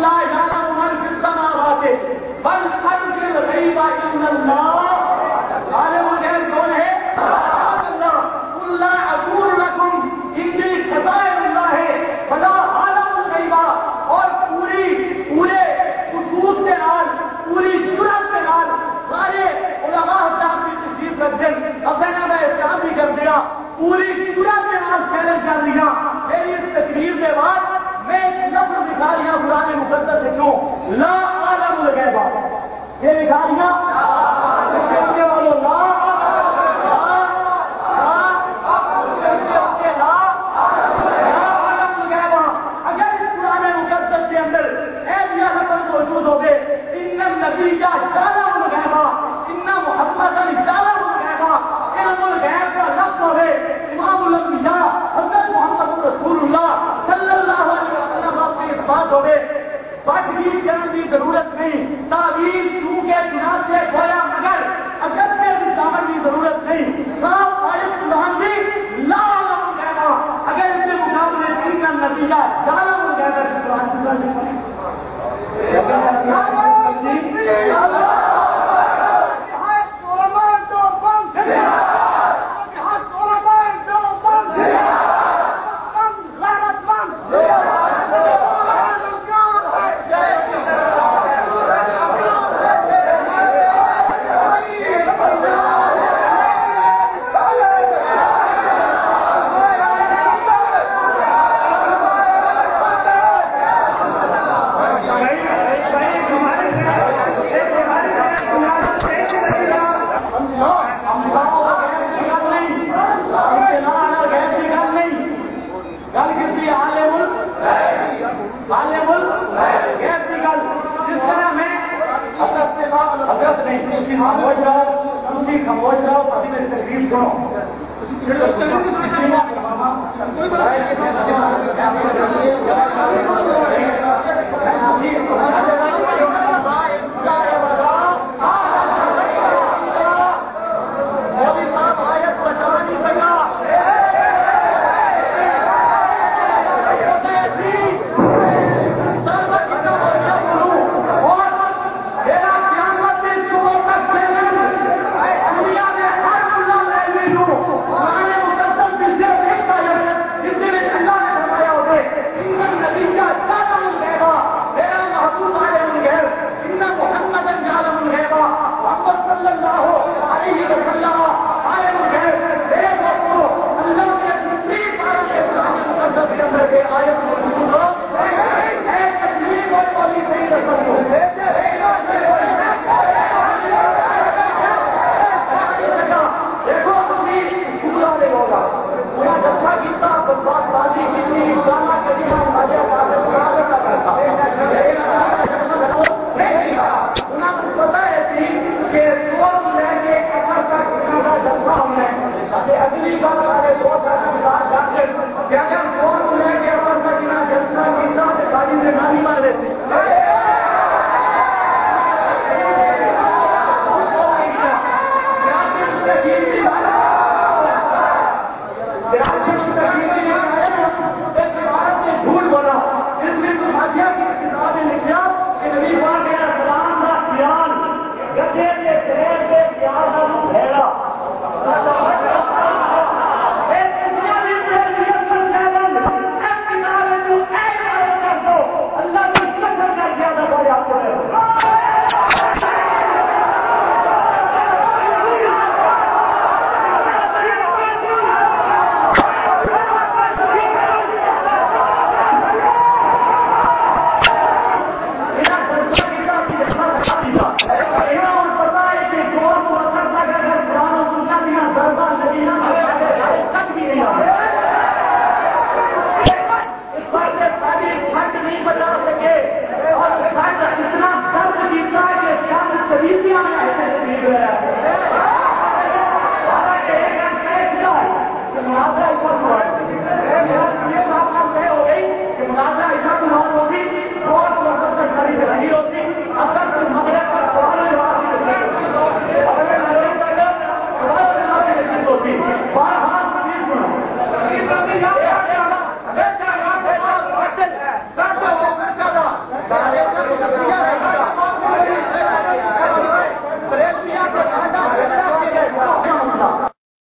لا يعلم من في السماوات والارض الغیب الا اللہ. عالم الغیب کون ہے؟ اللہ. قل لا اقول لكم انی خزائن اللہ ولا عالم الغیب. اور پورے خصوص کے نال پوری جرأت کے نال سارے علماء حضرات کی تشریف رکھ دیں. اب میں احترام بھی کر دیا, پوری جرأت کے نال چیلنج کر دیا. میری اس تقریر کے بعد میں ایک لفظ دکھا رہا ہوں قرآن مقدس سے, کیوں لا عالم الغیب. یہ دکھا رہا موجود ہو گئے. ان نتیجہ جانا الغیبا ان محمد جانا الغیبا. علم الغیب کا لفظ ہو گئے امام الانبیاء حضرت محمد رسول اللہ صلی اللہ علیہ وسلم آپ کی اس بات ہو گئے. بات کرنے کی ضرورت نہیں, تعویل کیونکہ جناب سے گویا مگر اگر سے دعوت کی ضرورت نہیں. صاحب آیت قرآن کی لا علم الغیبا, اگر اس کے مقابلے ان نتیجہ جانا الغیبا خاموش رہو کسی میں تکلیف سنو.